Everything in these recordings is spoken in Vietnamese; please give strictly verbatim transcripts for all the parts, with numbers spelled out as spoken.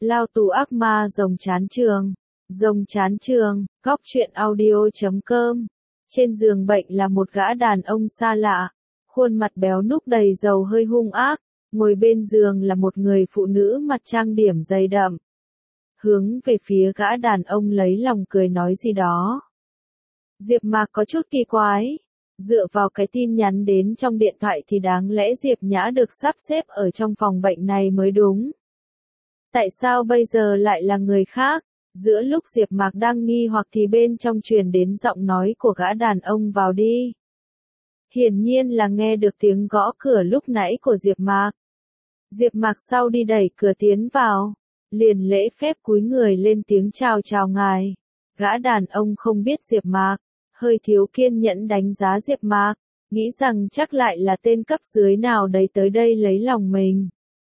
Lao tù ác ma rồng chán trường. Rồng chán trường, góc truyện audio.com. Trên giường bệnh là một gã đàn ông xa lạ. Khuôn mặt béo núc đầy dầu hơi hung ác. Ngồi bên giường là một người phụ nữ mặt trang điểm dày đậm. Hướng về phía gã đàn ông lấy lòng cười nói gì đó. Diệp Mạc có chút kỳ quái. Dựa vào cái tin nhắn đến trong điện thoại thì đáng lẽ Diệp Nhã được sắp xếp ở trong phòng bệnh này mới đúng. Tại sao bây giờ lại là người khác? Giữa lúc Diệp Mạc đang nghi hoặc thì bên trong truyền đến giọng nói của gã đàn ông vào đi. Hiển nhiên là nghe được tiếng gõ cửa lúc nãy của Diệp Mạc. Diệp Mạc sau đi đẩy cửa tiến vào, liền lễ phép cúi người lên tiếng chào chào ngài. Gã đàn ông không biết Diệp Mạc, hơi thiếu kiên nhẫn đánh giá Diệp Mạc, nghĩ rằng chắc lại là tên cấp dưới nào đấy tới đây lấy lòng mình.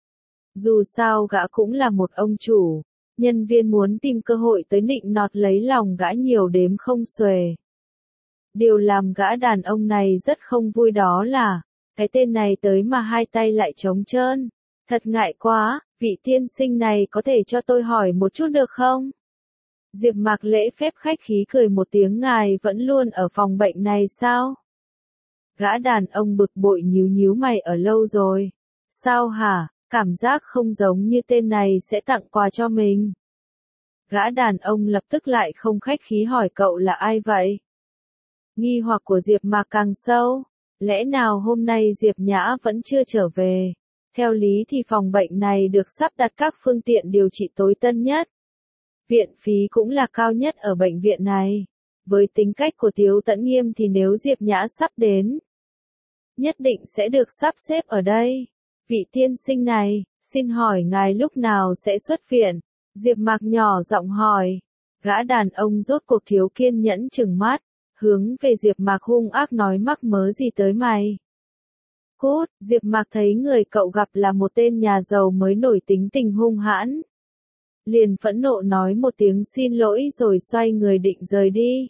Dù sao gã cũng là một ông chủ, nhân viên muốn tìm cơ hội tới nịnh nọt lấy lòng gã nhiều đếm không xuể. Điều làm gã đàn ông này rất không vui đó là, cái tên này tới mà hai tay lại trống trơn. Thật ngại quá, vị tiên sinh này có thể cho tôi hỏi một chút được không? Diệp Mạc lễ phép khách khí cười một tiếng, ngài vẫn luôn ở phòng bệnh này sao? Gã đàn ông bực bội nhíu nhíu mày, ở lâu rồi. Sao hả? Cảm giác không giống như tên này sẽ tặng quà cho mình. Gã đàn ông lập tức lại không khách khí hỏi cậu là ai vậy? Nghi hoặc của Diệp Mạc càng sâu. Lẽ nào hôm nay Diệp Nhã vẫn chưa trở về? Theo lý thì phòng bệnh này được sắp đặt các phương tiện điều trị tối tân nhất. Viện phí cũng là cao nhất ở bệnh viện này. Với tính cách của Tiếu Tẫn Nghiêm thì nếu Diệp Nhã sắp đến, nhất định sẽ được sắp xếp ở đây. Vị tiên sinh này, xin hỏi ngài lúc nào sẽ xuất viện? Diệp Mạc nhỏ giọng hỏi. Gã đàn ông rốt cuộc thiếu kiên nhẫn trừng mắt, hướng về Diệp Mạc hung ác nói, mắc mớ gì tới mày? Cút! Diệp Mạc thấy người cậu gặp là một tên nhà giàu mới nổi, tính tình hung hãn. Liền phẫn nộ nói một tiếng xin lỗi rồi xoay người định rời đi.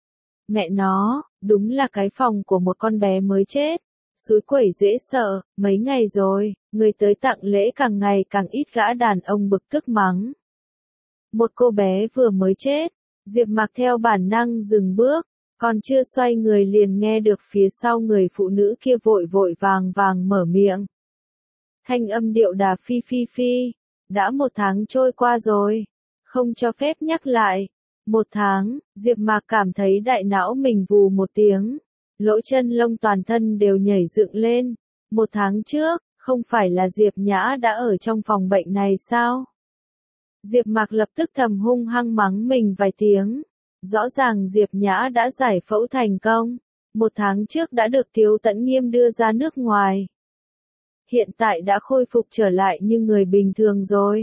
Mẹ nó, đúng là cái phòng của một con bé mới chết. Xúi quẩy dễ sợ, mấy ngày rồi, người tới tặng lễ càng ngày càng ít, gã đàn ông bực tức mắng. Một cô bé vừa mới chết, Diệp Mạc theo bản năng dừng bước, còn chưa xoay người liền nghe được phía sau người phụ nữ kia vội vội vàng vàng mở miệng. Thanh âm điệu đà phi phi phi, đã một tháng trôi qua rồi, không cho phép nhắc lại. Một tháng, Diệp Mạc cảm thấy đại não mình vù một tiếng. Lỗ chân lông toàn thân đều nhảy dựng lên. Một tháng trước, không phải là Diệp Nhã đã ở trong phòng bệnh này sao? Diệp Mạc lập tức thầm hung hăng mắng mình vài tiếng. Rõ ràng Diệp Nhã đã giải phẫu thành công. Một tháng trước đã được Tiếu Tẫn Nghiêm đưa ra nước ngoài. Hiện tại đã khôi phục trở lại như người bình thường rồi.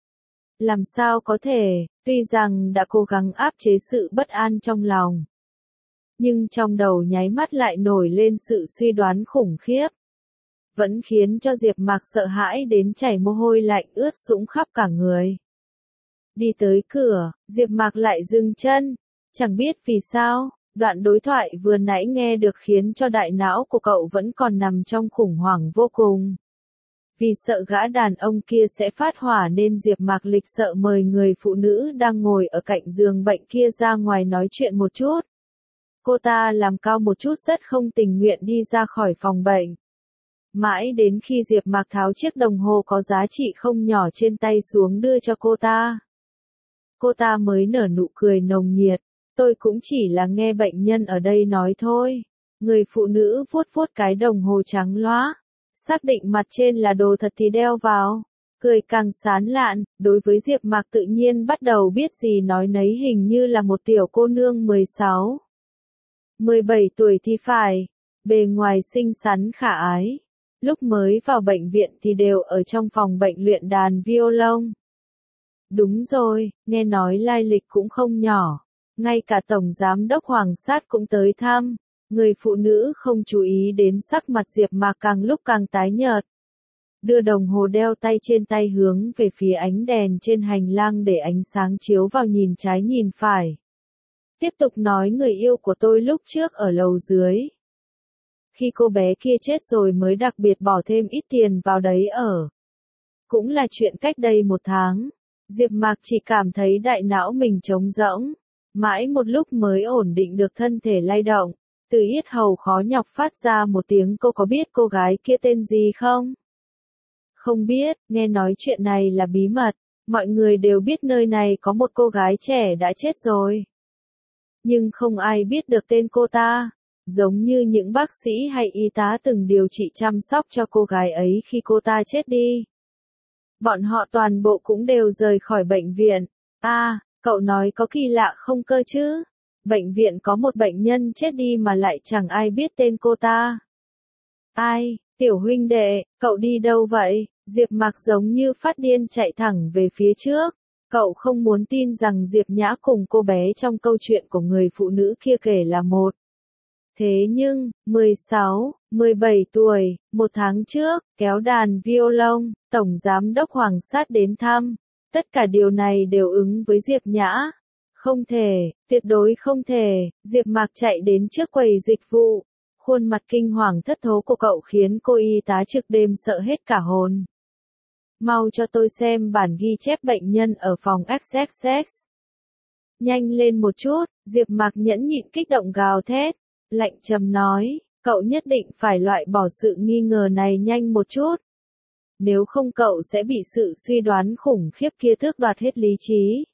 Làm sao có thể, tuy rằng đã cố gắng áp chế sự bất an trong lòng, nhưng trong đầu nháy mắt lại nổi lên sự suy đoán khủng khiếp. Vẫn khiến cho Diệp Mạc sợ hãi đến chảy mồ hôi lạnh ướt sũng khắp cả người. Đi tới cửa, Diệp Mạc lại dừng chân. Chẳng biết vì sao, đoạn đối thoại vừa nãy nghe được khiến cho đại não của cậu vẫn còn nằm trong khủng hoảng vô cùng. Vì sợ gã đàn ông kia sẽ phát hỏa nên Diệp Mạc lịch sợ mời người phụ nữ đang ngồi ở cạnh giường bệnh kia ra ngoài nói chuyện một chút. Cô ta làm cao một chút rất không tình nguyện đi ra khỏi phòng bệnh. Mãi đến khi Diệp Mạc tháo chiếc đồng hồ có giá trị không nhỏ trên tay xuống đưa cho cô ta, cô ta mới nở nụ cười nồng nhiệt. Tôi cũng chỉ là nghe bệnh nhân ở đây nói thôi. Người phụ nữ vuốt vuốt cái đồng hồ trắng loá, xác định mặt trên là đồ thật thì đeo vào, cười càng sán lạn. Đối với Diệp Mạc tự nhiên bắt đầu biết gì nói nấy, hình như là một tiểu cô nương mười sáu, mười bảy tuổi thì phải, bề ngoài xinh xắn khả ái. Lúc mới vào bệnh viện thì đều ở trong phòng bệnh luyện đàn violon. Đúng rồi, nghe nói lai lịch cũng không nhỏ. Ngay cả Tổng Giám đốc Hoàng Sát cũng tới thăm. Người phụ nữ không chú ý đến sắc mặt Diệp Mạc càng lúc càng tái nhợt. Đưa đồng hồ đeo tay trên tay hướng về phía ánh đèn trên hành lang để ánh sáng chiếu vào, nhìn trái nhìn phải. Tiếp tục nói, người yêu của tôi lúc trước ở lầu dưới. Khi cô bé kia chết rồi mới đặc biệt bỏ thêm ít tiền vào đấy ở. Cũng là chuyện cách đây một tháng. Diệp Mạc chỉ cảm thấy đại não mình trống rỗng, mãi một lúc mới ổn định được thân thể lay động, từ yết hầu khó nhọc phát ra một tiếng cô có biết cô gái kia tên gì không? Không biết, nghe nói chuyện này là bí mật, mọi người đều biết nơi này có một cô gái trẻ đã chết rồi. Nhưng không ai biết được tên cô ta, giống như những bác sĩ hay y tá từng điều trị chăm sóc cho cô gái ấy khi cô ta chết đi. Bọn họ toàn bộ cũng đều rời khỏi bệnh viện. À, cậu nói có kỳ lạ không cơ chứ? Bệnh viện có một bệnh nhân chết đi mà lại chẳng ai biết tên cô ta. Ai, tiểu huynh đệ, cậu đi đâu vậy? Diệp Mạc giống như phát điên chạy thẳng về phía trước. Cậu không muốn tin rằng Diệp Nhã cùng cô bé trong câu chuyện của người phụ nữ kia kể là một. Thế nhưng, mười sáu, mười bảy tuổi, một tháng trước, kéo đàn violon, Tổng Giám đốc Hoàng Sát đến thăm. Tất cả điều này đều ứng với Diệp Nhã. Không thể, tuyệt đối không thể, Diệp Mạc chạy đến trước quầy dịch vụ. Khuôn mặt kinh hoàng thất thố của cậu khiến cô y tá trực đêm sợ hết cả hồn. Mau cho tôi xem bản ghi chép bệnh nhân ở phòng ích ích ích. Nhanh lên một chút, Diệp Mạc nhẫn nhịn kích động gào thét. Lạnh trầm nói, cậu nhất định phải loại bỏ sự nghi ngờ này nhanh một chút. Nếu không cậu sẽ bị sự suy đoán khủng khiếp kia tước đoạt hết lý trí.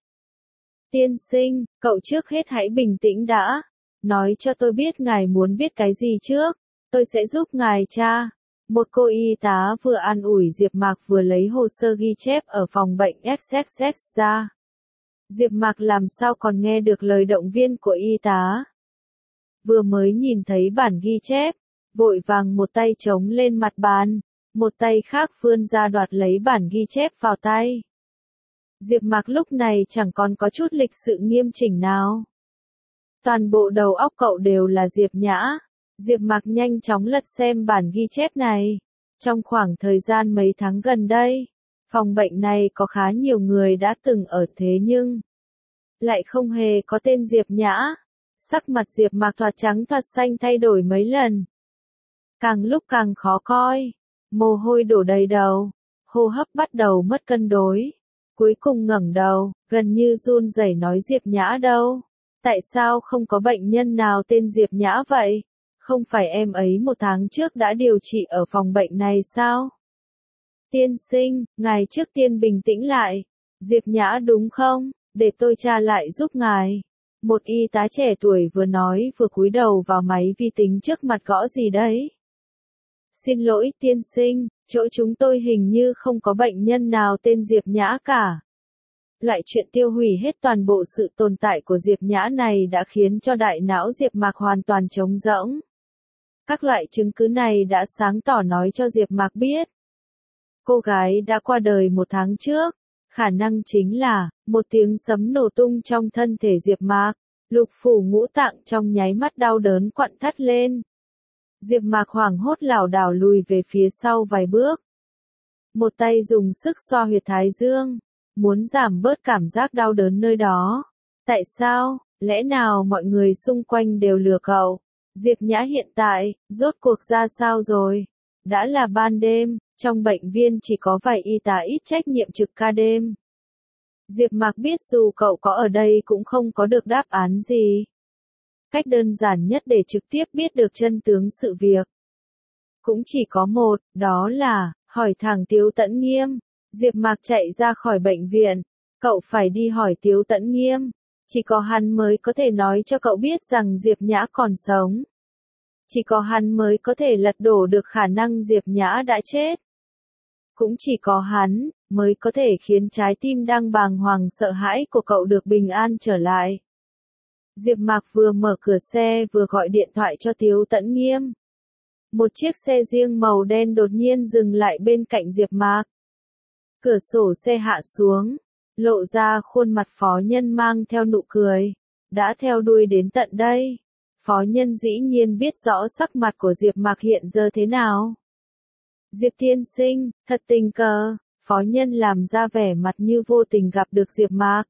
Tiên sinh, cậu trước hết hãy bình tĩnh đã. Nói cho tôi biết ngài muốn biết cái gì trước. Tôi sẽ giúp ngài tra. Một cô y tá vừa an ủi Diệp Mạc vừa lấy hồ sơ ghi chép ở phòng bệnh ích ích ích ra. Diệp Mạc làm sao còn nghe được lời động viên của y tá. Vừa mới nhìn thấy bản ghi chép, vội vàng một tay chống lên mặt bàn, một tay khác vươn ra đoạt lấy bản ghi chép vào tay. Diệp Mạc lúc này chẳng còn có chút lịch sự nghiêm chỉnh nào. Toàn bộ đầu óc cậu đều là Diệp Nhã. Diệp Mạc nhanh chóng lật xem bản ghi chép này. Trong khoảng thời gian mấy tháng gần đây, phòng bệnh này có khá nhiều người đã từng ở thế nhưng lại không hề có tên Diệp Nhã. Sắc mặt Diệp Mạc thoạt trắng thoạt xanh thay đổi mấy lần. Càng lúc càng khó coi, mồ hôi đổ đầy đầu, hô hấp bắt đầu mất cân đối. Cuối cùng ngẩng đầu, gần như run rẩy nói Diệp Nhã đâu? Tại sao không có bệnh nhân nào tên Diệp Nhã vậy? Không phải em ấy một tháng trước đã điều trị ở phòng bệnh này sao? Tiên sinh, ngài trước tiên bình tĩnh lại. Diệp Nhã đúng không? Để tôi tra lại giúp ngài. Một y tá trẻ tuổi vừa nói vừa cúi đầu vào máy vi tính trước mặt gõ gì đấy. Xin lỗi tiên sinh, chỗ chúng tôi hình như không có bệnh nhân nào tên Diệp Nhã cả. Loại chuyện tiêu hủy hết toàn bộ sự tồn tại của Diệp Nhã này đã khiến cho đại não Diệp Mạc hoàn toàn trống rỗng. Các loại chứng cứ này đã sáng tỏ nói cho Diệp Mạc biết. Cô gái đã qua đời một tháng trước. Khả năng chính là, một tiếng sấm nổ tung trong thân thể Diệp Mạc, lục phủ ngũ tạng trong nháy mắt đau đớn quặn thắt lên. Diệp Mạc hoảng hốt lảo đảo lùi về phía sau vài bước. Một tay dùng sức xoa huyệt thái dương, muốn giảm bớt cảm giác đau đớn nơi đó. Tại sao, lẽ nào mọi người xung quanh đều lừa cậu? Diệp Nhã hiện tại, rốt cuộc ra sao rồi? Đã là ban đêm, trong bệnh viện chỉ có vài y tá ít trách nhiệm trực ca đêm. Diệp Mạc biết dù cậu có ở đây cũng không có được đáp án gì. Cách đơn giản nhất để trực tiếp biết được chân tướng sự việc cũng chỉ có một, đó là hỏi thẳng Tiếu Tẫn Nghiêm. Diệp Mạc chạy ra khỏi bệnh viện, cậu phải đi hỏi Tiếu Tẫn Nghiêm, chỉ có hắn mới có thể nói cho cậu biết rằng Diệp Nhã còn sống. Chỉ có hắn mới có thể lật đổ được khả năng Diệp Nhã đã chết. Cũng chỉ có hắn mới có thể khiến trái tim đang bàng hoàng sợ hãi của cậu được bình an trở lại. Diệp Mạc vừa mở cửa xe vừa gọi điện thoại cho Tiếu Tẫn Nghiêm. Một chiếc xe riêng màu đen đột nhiên dừng lại bên cạnh Diệp Mạc. Cửa sổ xe hạ xuống, lộ ra khuôn mặt phó nhân mang theo nụ cười. Đã theo đuôi đến tận đây, phó nhân dĩ nhiên biết rõ sắc mặt của Diệp Mạc hiện giờ thế nào. Diệp tiên sinh, thật tình cờ, phó nhân làm ra vẻ mặt như vô tình gặp được Diệp Mạc.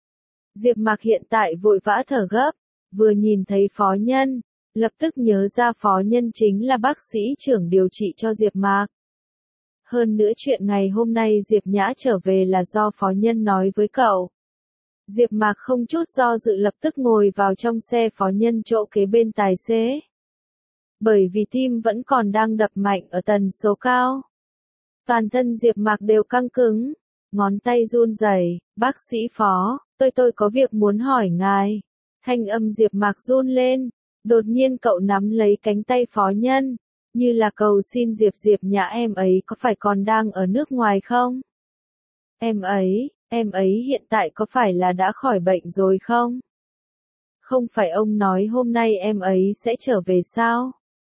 Diệp Mạc hiện tại vội vã thở gấp, vừa nhìn thấy phó nhân, lập tức nhớ ra phó nhân chính là bác sĩ trưởng điều trị cho Diệp Mạc. Hơn nữa chuyện ngày hôm nay Diệp Nhã trở về là do phó nhân nói với cậu. Diệp Mạc không chút do dự lập tức ngồi vào trong xe phó nhân chỗ kế bên tài xế. Bởi vì tim vẫn còn đang đập mạnh ở tần số cao. Toàn thân Diệp Mạc đều căng cứng, ngón tay run rẩy. Bác sĩ Phó, tôi tôi có việc muốn hỏi ngài. Thanh âm Diệp Mạc run lên, đột nhiên cậu nắm lấy cánh tay phó nhân, như là cầu xin Diệp Diệp Nhã em ấy có phải còn đang ở nước ngoài không? Em ấy, em ấy hiện tại có phải là đã khỏi bệnh rồi không? Không phải ông nói hôm nay em ấy sẽ trở về sao?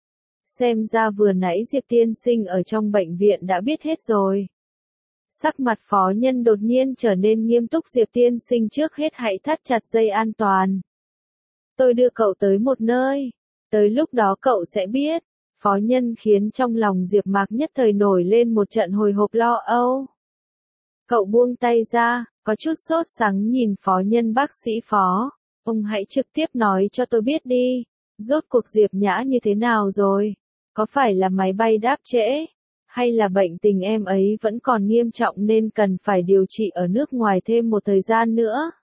Xem ra vừa nãy Diệp tiên sinh ở trong bệnh viện đã biết hết rồi. Sắc mặt phó nhân đột nhiên trở nên nghiêm túc. Diệp tiên sinh trước hết hãy thắt chặt dây an toàn. Tôi đưa cậu tới một nơi. Tới lúc đó cậu sẽ biết. Phó nhân khiến trong lòng Diệp Mạc nhất thời nổi lên một trận hồi hộp lo âu. Cậu buông tay ra, có chút sốt sắng nhìn phó nhân. Bác sĩ Phó, ông hãy trực tiếp nói cho tôi biết đi. Rốt cuộc Diệp Nhã như thế nào rồi? Có phải là máy bay đáp trễ? Hay là bệnh tình em ấy vẫn còn nghiêm trọng nên cần phải điều trị ở nước ngoài thêm một thời gian nữa?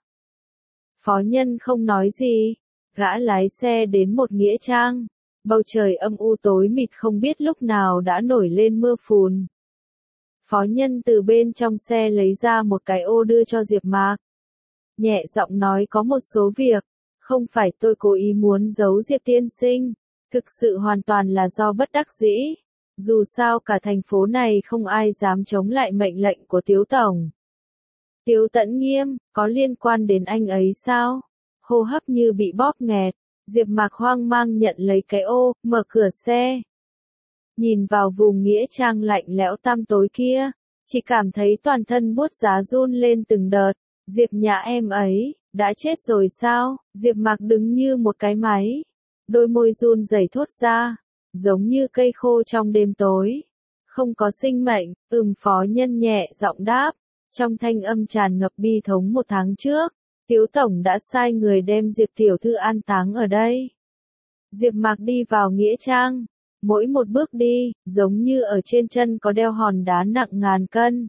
Phó nhân không nói gì. Gã lái xe đến một nghĩa trang. Bầu trời âm u tối mịt không biết lúc nào đã nổi lên mưa phùn. Phó nhân từ bên trong xe lấy ra một cái ô đưa cho Diệp Mạc. Nhẹ giọng nói có một số việc. Không phải tôi cố ý muốn giấu Diệp tiên sinh. Thực sự hoàn toàn là do bất đắc dĩ. Dù sao cả thành phố này không ai dám chống lại mệnh lệnh của Tiếu Tổng. Tiếu Tẫn Nghiêm, có liên quan đến anh ấy sao? Hô hấp như bị bóp nghẹt. Diệp Mạc hoang mang nhận lấy cái ô, mở cửa xe. Nhìn vào vùng nghĩa trang lạnh lẽo tăm tối kia, chỉ cảm thấy toàn thân buốt giá run lên từng đợt. Diệp Nhã em ấy, đã chết rồi sao? Diệp Mạc đứng như một cái máy. Đôi môi run rẩy thốt ra, giống như cây khô trong đêm tối. Không có sinh mệnh, ừm phó nhân nhẹ giọng đáp. Trong thanh âm tràn ngập bi thống một tháng trước, Tiếu Tổng đã sai người đem Diệp Tiểu Thư an táng ở đây. Diệp Mạc đi vào nghĩa trang. Mỗi một bước đi, giống như ở trên chân có đeo hòn đá nặng ngàn cân.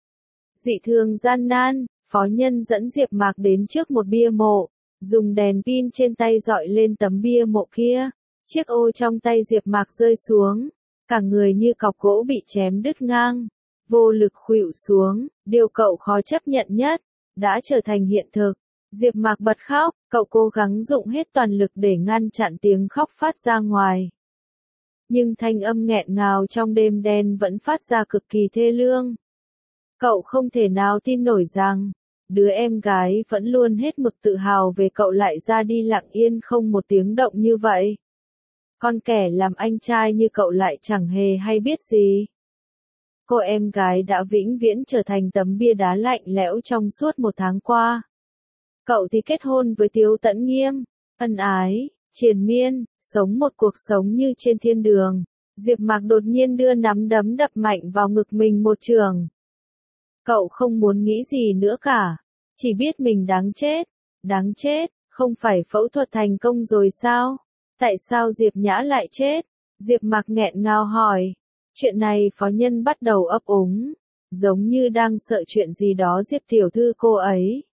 Dị thường gian nan, phó nhân dẫn Diệp Mạc đến trước một bia mộ, dùng đèn pin trên tay dọi lên tấm bia mộ kia. Chiếc ô trong tay Diệp Mạc rơi xuống, cả người như cọc gỗ bị chém đứt ngang, vô lực khuỵu xuống. Điều cậu khó chấp nhận nhất đã trở thành hiện thực. Diệp Mạc bật khóc, cậu cố gắng dùng hết toàn lực để ngăn chặn tiếng khóc phát ra ngoài. Nhưng thanh âm nghẹn ngào trong đêm đen vẫn phát ra cực kỳ thê lương. Cậu không thể nào tin nổi rằng, đứa em gái vẫn luôn hết mực tự hào về cậu lại ra đi lặng yên không một tiếng động như vậy. Con kẻ làm anh trai như cậu lại chẳng hề hay biết gì. Cô em gái đã vĩnh viễn trở thành tấm bia đá lạnh lẽo trong suốt một tháng qua. Cậu thì kết hôn với Tiếu Tẫn Nghiêm, ân ái, triền miên, sống một cuộc sống như trên thiên đường. Diệp Mạc đột nhiên đưa nắm đấm đập mạnh vào ngực mình một trường. Cậu không muốn nghĩ gì nữa cả, chỉ biết mình đáng chết, đáng chết, không phải phẫu thuật thành công rồi sao? Tại sao Diệp Nhã lại chết? Diệp Mạc nghẹn ngào hỏi. Chuyện này phó nhân bắt đầu ấp úng, giống như đang sợ chuyện gì đó Diệp Tiểu Thư cô ấy.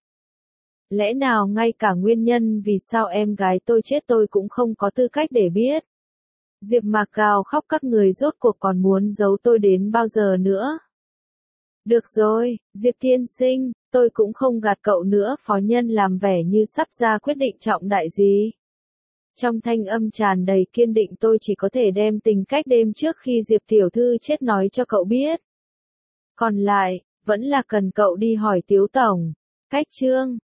Lẽ nào ngay cả nguyên nhân vì sao em gái tôi chết tôi cũng không có tư cách để biết? Diệp Mạc gào khóc các người rốt cuộc còn muốn giấu tôi đến bao giờ nữa? Được rồi, Diệp tiên sinh, tôi cũng không gạt cậu nữa. Phó nhân làm vẻ như sắp ra quyết định trọng đại gì. Trong thanh âm tràn đầy kiên định tôi chỉ có thể đem tình cách đêm trước khi Diệp Tiểu Thư chết nói cho cậu biết. Còn lại, vẫn là cần cậu đi hỏi Tiếu Tổng. Cách chương